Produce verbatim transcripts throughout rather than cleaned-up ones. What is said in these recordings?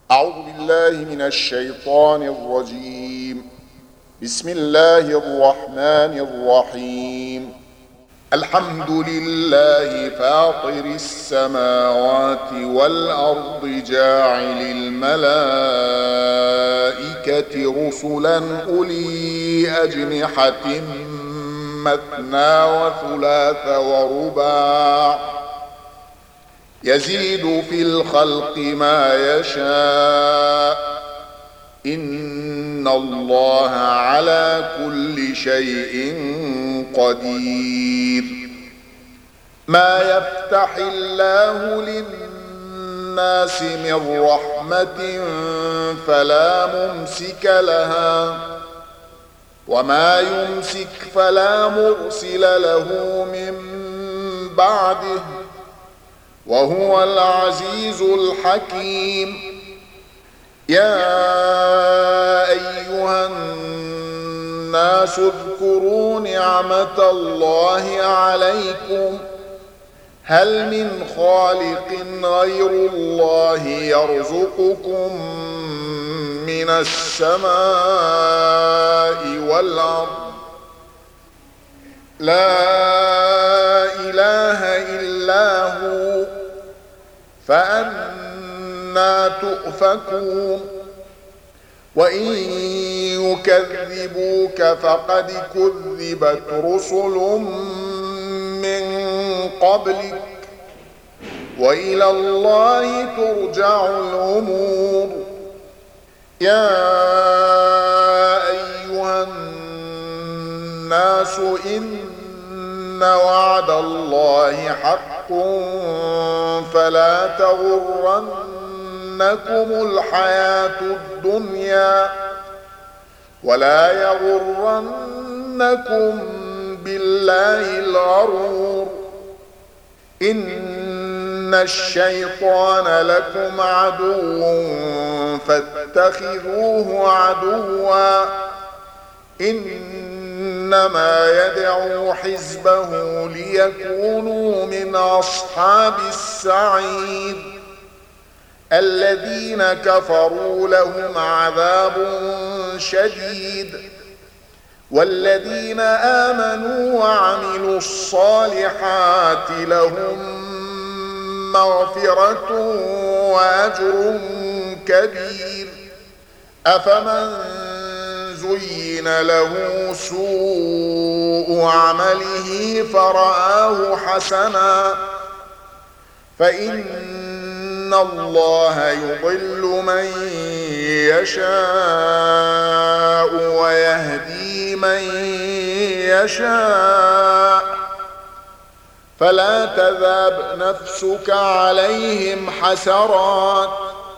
أعوذ بالله من الشيطان الرجيم. بسم الله الرحمن الرحيم. الحمد لله فاطر السماوات والأرض جاعل الملائكة رسلا أولي أجنحة مثنى وثلاث ورباع يزيد في الخلق ما يشاء إن الله على كل شيء قدير. ما يفتح الله للناس من رحمة فلا ممسك لها وما يمسك فلا مرسل له من بعده وهو العزيز الحكيم. يا أيها الناس اذكروا نعمة الله عليكم هل من خالق غير الله يرزقكم من السماء والأرض لا إله إلا هو فأنى تؤفكون. وإن يكذبوك فقد كذبت رسل من قبلك وإلى الله ترجع الأمور. يا أيها الناس إن وعد الله حق فلا تغرنكم الحياة الدنيا ولا يغرنكم بالله الغرور. إن الشيطان لكم عدو فاتخذوه عدوا إنما يدعو حزبه ليكونوا من أصحاب السعير. الذين كفروا لهم عذاب شديد والذين آمنوا وعملوا الصالحات لهم مغفرة وأجر كبير. أفمن زين له سوء عمله فرآه حسنا فإن الله يضل من يشاء ويهدي من يشاء فلا تذهب نفسك عليهم حسرات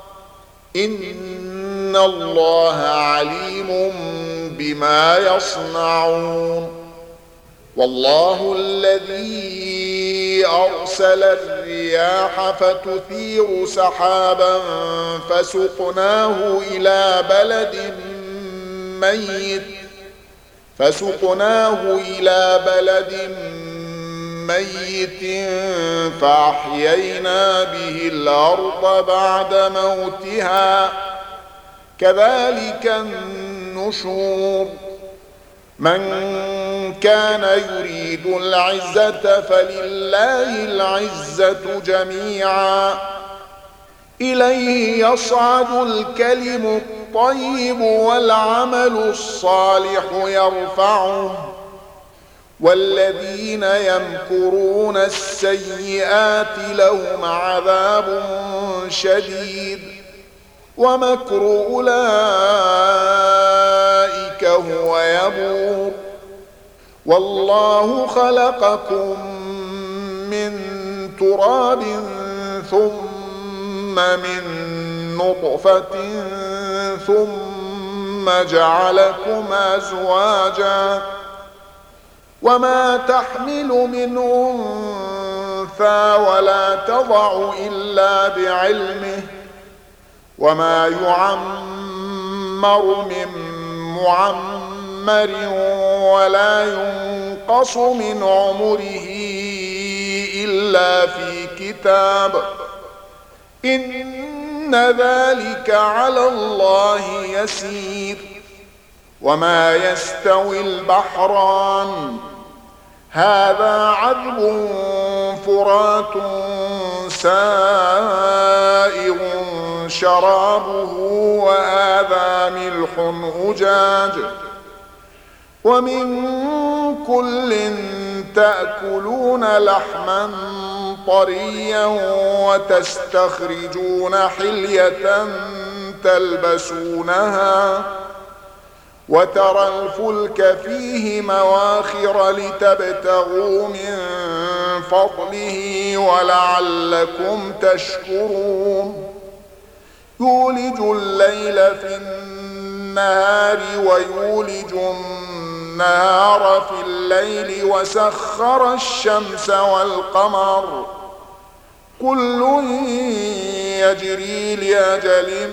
إن الله عليم بما يصنعون. والله الذي أرسل الرياح فتثير سحابا فسقناه إلى بلد ميت فسقناه إلى بلد ميت فأحيينا به الأرض بعد موتها كذلك النشور. من كان يريد العزة فلله العزة جميعا إليه يصعد الكلم الطيب والعمل الصالح يرفعه والذين يمكرون السيئات لهم عذاب شديد ومكر أولئك هو يبور. والله خلقكم من تراب ثم من نطفة ثم جعلكم أزواجا وما تحمل من أنثى ولا تضع إلا بعلمه وما يعمر من معمر ولا ينقص من عمره إلا في كتاب إن ذلك على الله يسير. وما يستوي البحران هذا عذب فرات سائغ شرابه وهذا ملح أجاج ومن كل تأكلون لحما طريا وتستخرجون حلية تلبسونها وترى الفلك فيه مواخر لتبتغوا من فضله ولعلكم تشكرون. يولج الليل في النهار ويولج النهار في الليل وسخر الشمس والقمر كل يجري لأجل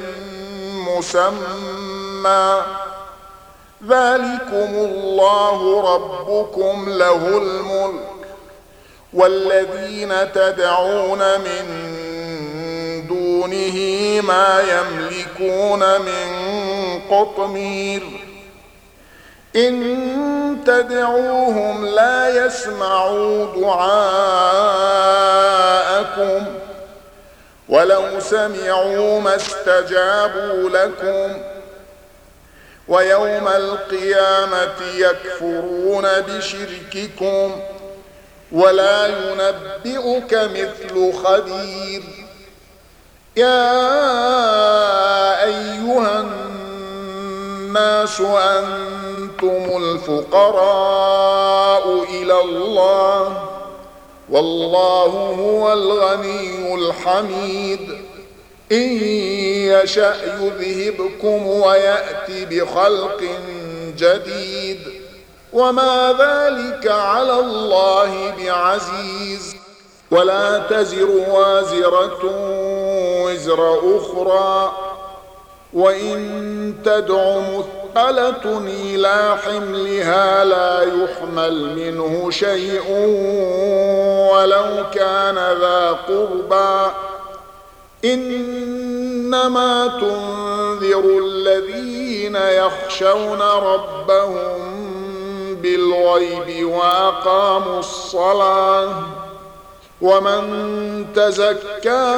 مسمى ذلكم الله ربكم له الملك والذين تدعون من دونه ما يملكون من قطمير إن تدعوهم لا يسمعوا دعاءكم ولو سمعوا ما استجابوا لكم ويوم القيامة يكفرون بشرككم ولا ينبئك مثل خبير. يا أيها الناس أنتم الفقراء إلى الله والله هو الغني الحميد. إن يشأ يذهبكم ويأتي بخلق جديد وما ذلك على الله بعزيز. ولا تزر وازرة وزر أخرى وإن تدع مثقلة إلى حملها لا يحمل منه شيء ولو كان ذا قربى إنما تنذر الذين يخشون ربهم بالغيب وأقاموا الصلاة ومن تزكى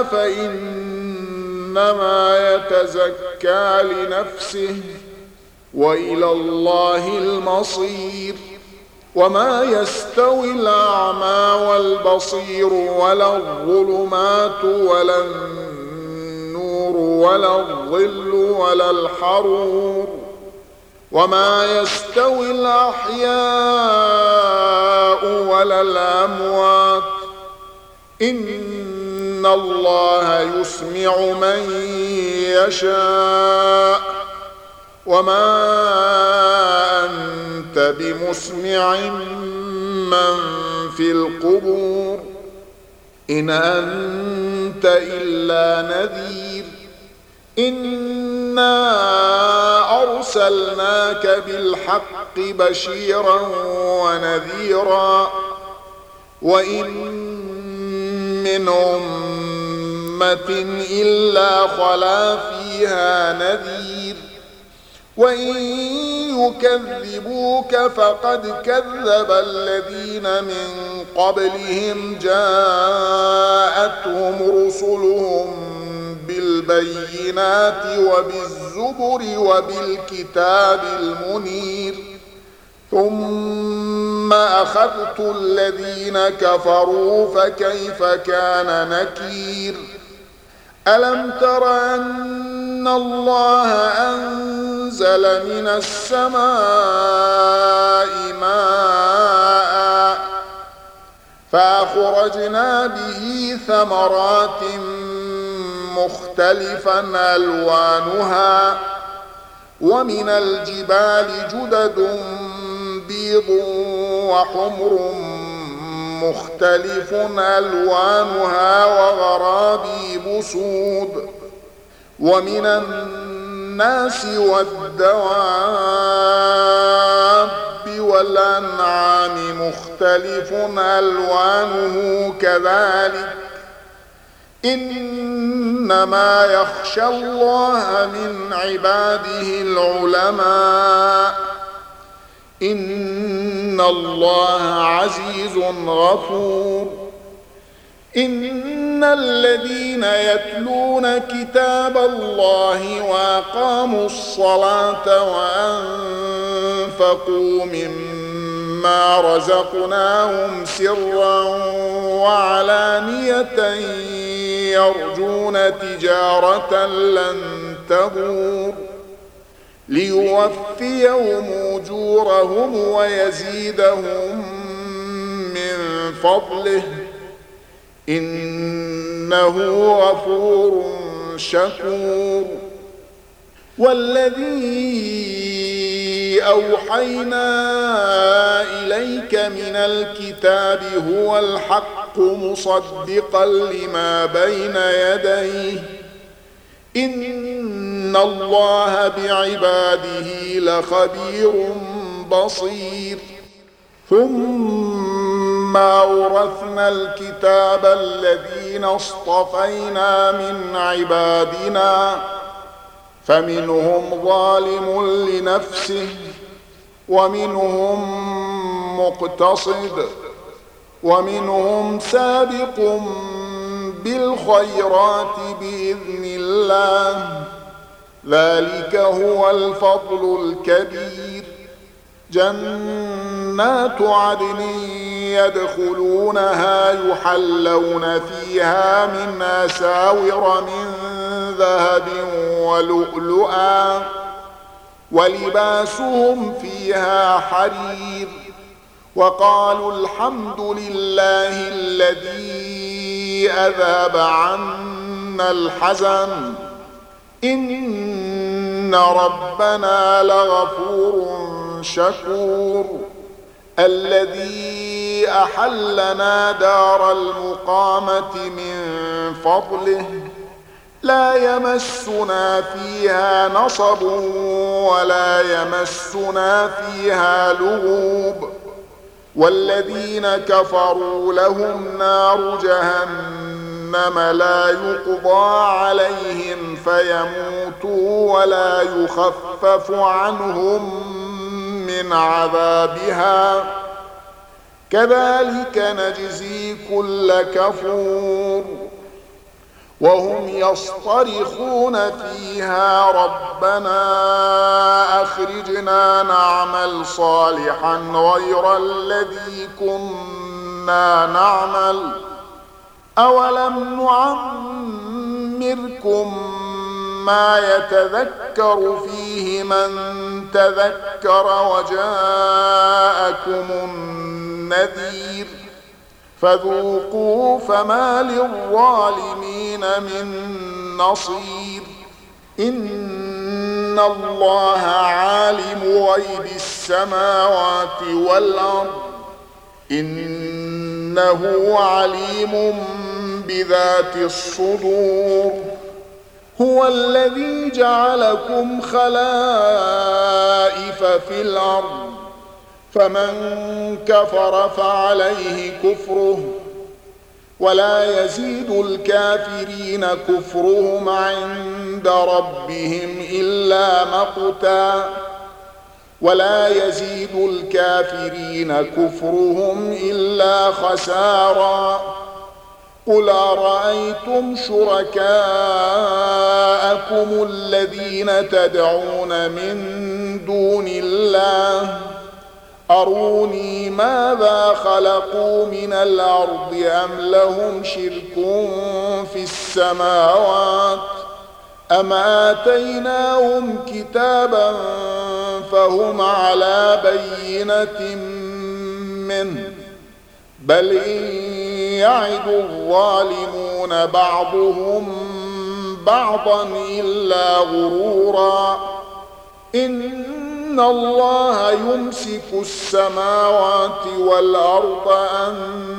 فإنما يتزكى لنفسه وإلى الله المصير. وما يستوي الأعمى والبصير ولا الظلمات ولا النور ولا الظل ولا الحرور وما يستوي الأحياء ولا الأموات إن الله يسمع من يشاء وما أنت بمسمع من في القبور إن أنت إلا نذير. إنا أرسلناك بالحق بشيرا ونذيرا وإن من أمة إلا خلا فيها نذير وإن يكذبوك فقد كذب الذين من قبلهم جاءتهم رسلهم بالبينات وبالزبر وبالكتاب المنير ثم أخذت الذين كفروا فكيف كان نكير. ألم تر أن الله أنزل من السماء ماء فأخرجنا به ثمرات مختلفا ألوانها ومن الجبال جدد بيض وحمر مختلف ألوانها وغرابيب سود ومن الناس والدواب والأنعام مختلف ألوانه كذلك إنما يخشى الله من عباده العلماء إن الله عزيز غفور إن الذين يتلون كتاب الله وأقاموا الصلاة وأنفقوا مما رزقناهم سرا وعلانية يرجون تجارة لن تبور ليوفيهم أجورهم ويزيدهم من فضله إنه غفور شكور والذي أوحينا إليك من الكتاب هو الحق مصدقا لما بين يديه إن الله بعباده لخبير بصير ثم أورثنا الكتاب الذين اصطفينا من عبادنا فمنهم ظالم لنفسه ومنهم مقتصد ومنهم سابق بالخيرات بإذن الله ذلك هو الفضل الكبير جنات عدن يدخلونها يحلون فيها من أساور من ذهب ولؤلؤا ولباسهم فيها حرير وقالوا الحمد لله الذي أذهب عنا الحزن إن ربنا لغفور شكور الذي أحلنا دار المقامة من فضله لا يمسنا فيها نصب ولا يمسنا فيها لغوب والذين كفروا لهم نار جهنم لا يقضى عليهم فيموتوا ولا يخفف عنهم من عذابها كذلك نجزي كل كفور وهم يصطرخون فيها ربنا أخرجنا نعمل صالحا غير الذي كنا نعمل أولم نعمركم ما يتذكر فيه من تذكر وجاءكم النذير فذوقوا فما للظالمين من نصير إن الله عالم غيب السماوات والأرض إنه عليم بذات الصدور هو الذي جعلكم خلائف في الأرض فمن كفر فعليه كفره ولا يزيد الكافرين كفرهم عند ربهم إلا مقتا ولا يزيد الكافرين كفرهم إلا خسارا قل أرأيتم شركاءكم الذين تدعون من دون الله أروني ماذا خلقوا من الأرض أم لهم شرك في السماوات أم آتيناهم كتابا فهم على بينة منه بل إن يعد الظالمون بعضهم بعضا إلا غرورا إن الله يمسك السماوات والأرض أن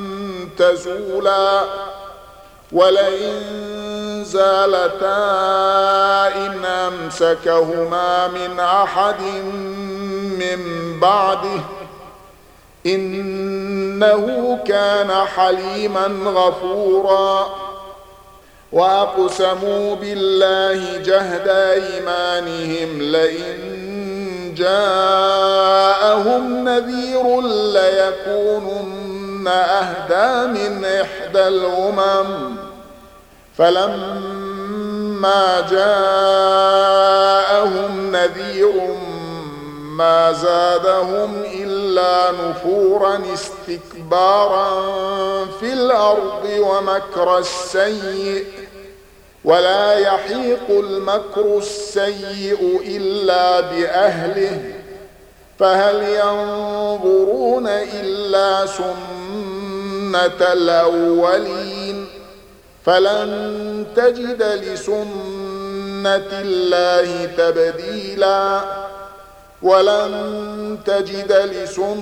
تزولا ولئن زالتا إن أمسكهما من أحد من بعده إنه كان حليما غفورا وأقسموا بالله جهد أيمانهم لئن جاءهم نذير ليكونن أهدى من إحدى الأمم فلما جاءهم نذير ما زادهم إلا نفورا استكبارا في الأرض ومكر السيء ولا يحيق المكر السيء إلا بأهله فهل ينظرون إلا سنة الأولين فلن تجد لسنة الله تبديلا ولن تجد لسنة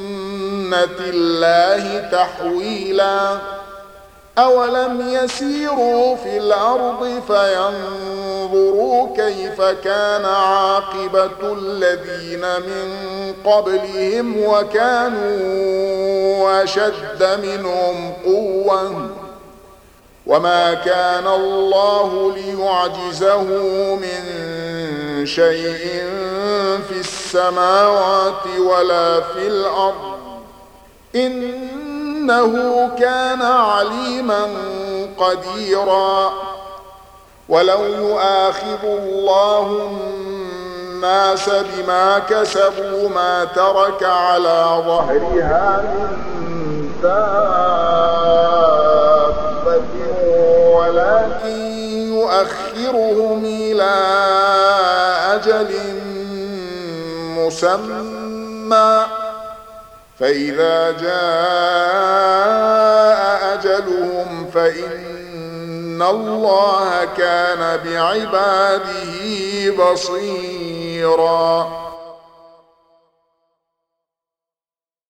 الله تحويلا أولم يسيروا في الأرض فينظروا كيف كان عاقبة الذين من قبلهم وكانوا أشد منهم قوة وما كان الله ليعجزه من شيء في السماوات ولا في الأرض إنه كان عليما قديرا ولو يؤاخذ الله الناس بما كسبوا ما ترك على ظهرها من دابة ولكن يؤخرهم إلى أجل مسمى فإذا جاء أجلهم فإن الله كان بعباده بصيراً